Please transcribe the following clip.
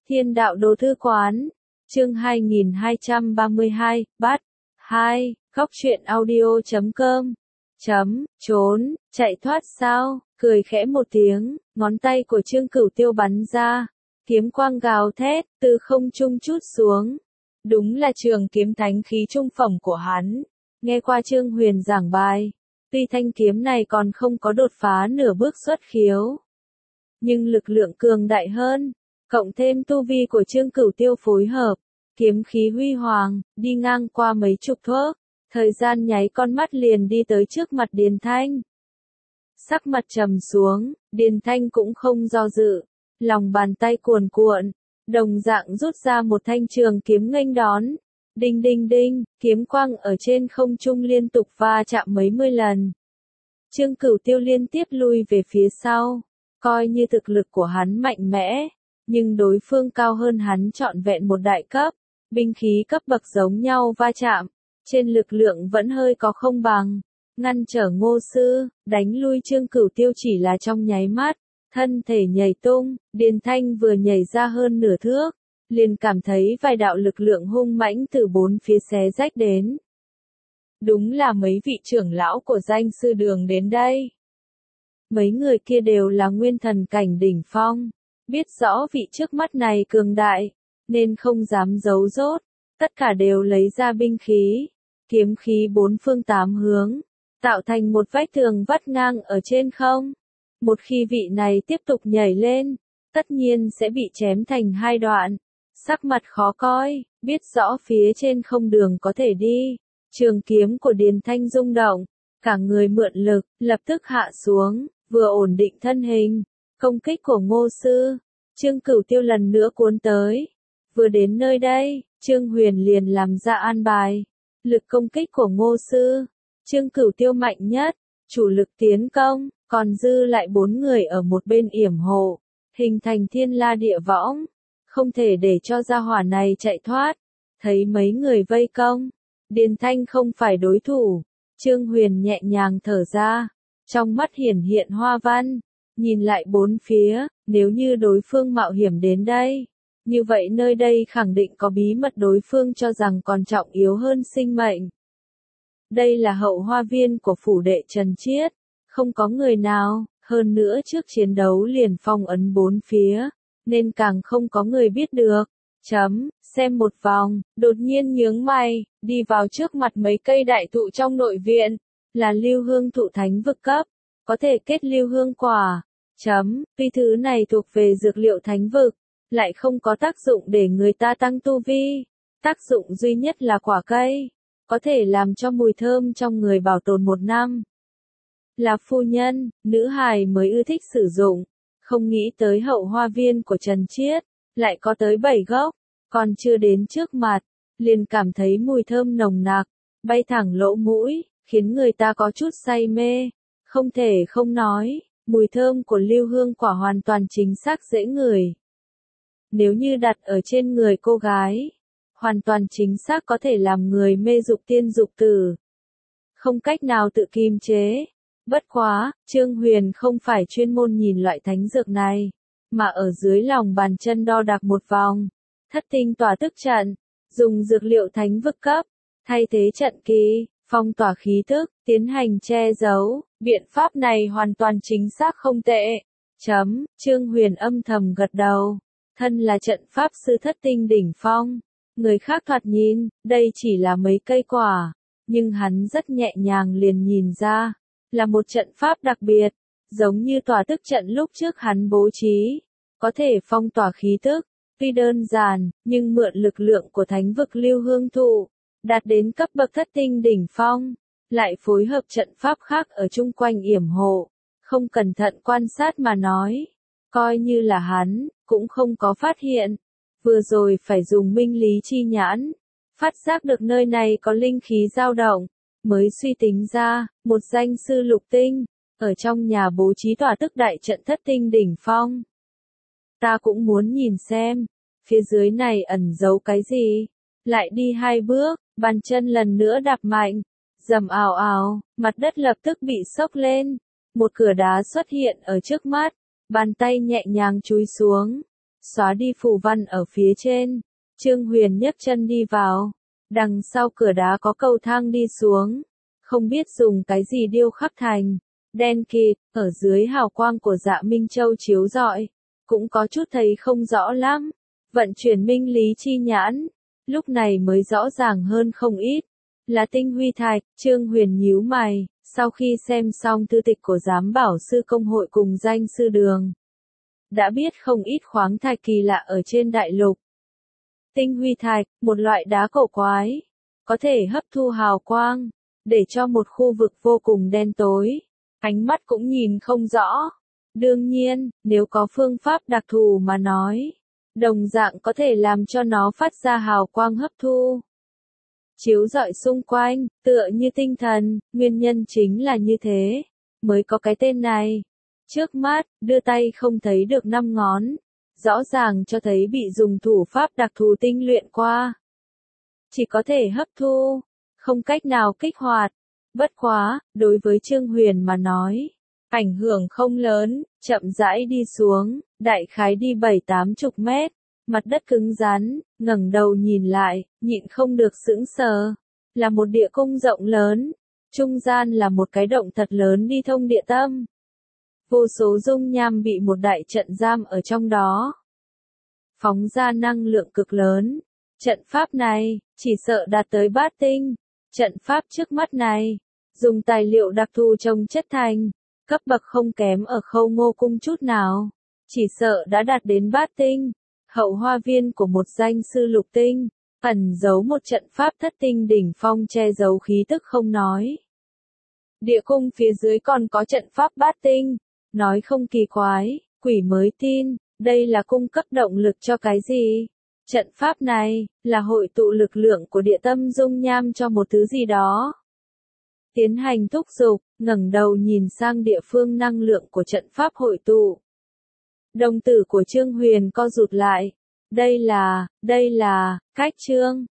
Thiên đạo đồ thư quán, chương 2232, bắt, 2, góc truyện audio.com, trốn, chạy thoát sao, cười khẽ một tiếng, ngón tay của Trương Cửu Tiêu bắn ra, kiếm quang gào thét, từ không trung trút xuống. Đúng là trường kiếm thánh khí trung phẩm của hắn. Nghe qua Trương Huyền giảng bài, tuy thanh kiếm này còn không có đột phá nửa bước xuất khiếu, nhưng lực lượng cường đại hơn, cộng thêm tu vi của Trương Cửu Tiêu phối hợp, kiếm khí huy hoàng, đi ngang qua mấy chục thước, thời gian nháy con mắt liền đi tới trước mặt Điền Thanh. Sắc mặt trầm xuống, Điền Thanh cũng không do dự, lòng bàn tay cuồn cuộn, đồng dạng rút ra một thanh trường kiếm nghênh đón. Đinh đinh đinh, kiếm quang ở trên không trung liên tục va chạm mấy mươi lần. Trương Cửu Tiêu liên tiếp lui về phía sau, coi như thực lực của hắn mạnh mẽ, nhưng đối phương cao hơn hắn trọn vẹn một đại cấp, binh khí cấp bậc giống nhau va chạm, trên lực lượng vẫn hơi có không bằng, ngăn trở Ngô Sư, đánh lui Trương Cửu Tiêu chỉ là trong nháy mắt, thân thể nhảy tung, Điền Thanh vừa nhảy ra hơn nửa thước, liền cảm thấy vài đạo lực lượng hung mãnh từ bốn phía xé rách đến. Đúng là mấy vị trưởng lão của danh sư đường đến đây. Mấy người kia đều là nguyên thần cảnh đỉnh phong, biết rõ vị trước mắt này cường đại, nên không dám giấu dốt, tất cả đều lấy ra binh khí, kiếm khí bốn phương tám hướng, tạo thành một vách tường vắt ngang ở trên không. Một khi vị này tiếp tục nhảy lên, tất nhiên sẽ bị chém thành hai đoạn. Sắc mặt khó coi, biết rõ phía trên không đường có thể đi. Trường kiếm của Điền Thanh rung động, cả người mượn lực, lập tức hạ xuống, vừa ổn định thân hình. Công kích của Ngô Sư, Trương Cửu Tiêu lần nữa cuốn tới. Vừa đến nơi đây, Trương Huyền liền làm ra an bài. Lực công kích của Ngô Sư, Trương Cửu Tiêu mạnh nhất, chủ lực tiến công, còn dư lại 4 người ở một bên yểm hộ, hình thành thiên la địa võng. Không thể để cho gia hỏa này chạy thoát. Thấy mấy người vây công, Điền Thanh không phải đối thủ, Trương Huyền nhẹ nhàng thở ra, trong mắt hiển hiện hoa văn, nhìn lại bốn phía, nếu như đối phương mạo hiểm đến đây, như vậy nơi đây khẳng định có bí mật đối phương cho rằng còn trọng yếu hơn sinh mệnh. Đây là hậu hoa viên của phủ đệ Trần Chiết, không có người nào, hơn nữa trước chiến đấu liền phong ấn bốn phía, nên càng không có người biết được. Xem một vòng, đột nhiên nhướng mày, đi vào trước mặt mấy cây đại thụ trong nội viện, là lưu hương thụ thánh vực cấp, có thể kết lưu hương quả. Tuy thứ này thuộc về dược liệu thánh vực, lại không có tác dụng để người ta tăng tu vi, tác dụng duy nhất là quả cây, có thể làm cho mùi thơm trong người bảo tồn 1 năm. Là phu nhân, nữ hài mới ưa thích sử dụng. Không nghĩ tới hậu hoa viên của Trần Chiết, lại có tới 7 gốc, còn chưa đến trước mặt, liền cảm thấy mùi thơm nồng nặc, bay thẳng lỗ mũi, khiến người ta có chút say mê, không thể không nói, mùi thơm của lưu hương quả hoàn toàn chính xác dễ ngửi. Nếu như đặt ở trên người cô gái, hoàn toàn chính xác có thể làm người mê dục tiên dục tử. Không cách nào tự kiềm chế. Bất quá, Trương Huyền không phải chuyên môn nhìn loại thánh dược này, mà ở dưới lòng bàn chân đo đạc một vòng. Thất tinh tỏa tức trận, dùng dược liệu thánh vực cấp, thay thế trận kỳ, phong tỏa khí tức, tiến hành che giấu. Biện pháp này hoàn toàn chính xác không tệ. Trương Huyền âm thầm gật đầu. Thân là trận pháp sư thất tinh đỉnh phong. Người khác thoạt nhìn, đây chỉ là mấy cây quả, nhưng hắn rất nhẹ nhàng liền nhìn ra. Là một trận pháp đặc biệt, giống như tỏa tức trận lúc trước hắn bố trí, có thể phong tỏa khí tức, tuy đơn giản, nhưng mượn lực lượng của thánh vực lưu hương thụ, đạt đến cấp bậc thất tinh đỉnh phong, lại phối hợp trận pháp khác ở chung quanh yểm hộ, không cẩn thận quan sát mà nói, coi như là hắn, cũng không có phát hiện, vừa rồi phải dùng minh lý chi nhãn, phát giác được nơi này có linh khí dao động. Mới suy tính ra, một danh sư lục tinh, ở trong nhà bố trí tỏa tức đại trận thất tinh đỉnh phong. Ta cũng muốn nhìn xem, phía dưới này ẩn giấu cái gì. Lại đi 2 bước, bàn chân lần nữa đạp mạnh, rầm ào ào, mặt đất lập tức bị xốc lên. Một cửa đá xuất hiện ở trước mắt, bàn tay nhẹ nhàng chúi xuống. xóa đi phù văn ở phía trên. Trương Huyền nhấc chân đi vào. Đằng sau cửa đá có cầu thang đi xuống. Không biết dùng cái gì điêu khắc thành. Đen kịt, ở dưới hào quang của Dạ Minh Châu chiếu rọi. Cũng có chút thấy không rõ lắm. Vận chuyển minh lý chi nhãn. Lúc này mới rõ ràng hơn không ít. Là tinh huy thạch. Trương Huyền nhíu mày. Sau khi xem xong thư tịch của giám bảo sư công hội cùng danh sư đường. Đã biết không ít khoáng thạch kỳ lạ ở trên đại lục. Tinh huy thạch, một loại đá cổ quái. Có thể hấp thu hào quang. Để cho một khu vực vô cùng đen tối. Ánh mắt cũng nhìn không rõ. Đương nhiên, nếu có phương pháp đặc thù mà nói. Đồng dạng có thể làm cho nó phát ra hào quang hấp thu. Chiếu rọi xung quanh, tựa như tinh thần, nguyên nhân chính là như thế. Mới có cái tên này. Trước mắt, đưa tay không thấy được 5 ngón. Rõ ràng cho thấy bị dùng thủ pháp đặc thù tinh luyện qua. Chỉ có thể hấp thu, không cách nào kích hoạt. Bất quá, đối với Trương Huyền mà nói, ảnh hưởng không lớn, chậm rãi đi xuống, đại khái đi 7-80 mét, mặt đất cứng rắn, ngẩng đầu nhìn lại, nhịn không được sững sờ. Là một địa cung rộng lớn, trung gian là một cái động thật lớn đi thông địa tâm. Vô số dung nham bị một đại trận giam ở trong đó. Phóng ra năng lượng cực lớn. Trận pháp này, chỉ sợ đạt tới bát tinh. Trận pháp trước mắt này, dùng tài liệu đặc thù trồng chất thành, cấp bậc không kém ở Khâu Ngô cung chút nào. Chỉ sợ đã đạt đến bát tinh. Hậu hoa viên của một danh sư lục tinh, ẩn giấu một trận pháp thất tinh đỉnh phong che giấu khí tức không nói. Địa cung phía dưới còn có trận pháp bát tinh. Nói không kỳ quái, quỷ mới tin, đây là cung cấp động lực cho cái gì? Trận pháp này, là hội tụ lực lượng của địa tâm dung nham cho một thứ gì đó. Tiến hành thúc giục, ngẩng đầu nhìn sang địa phương năng lượng của trận pháp hội tụ. Đồng tử của Trương Huyền co rụt lại. Đây là, cách chương.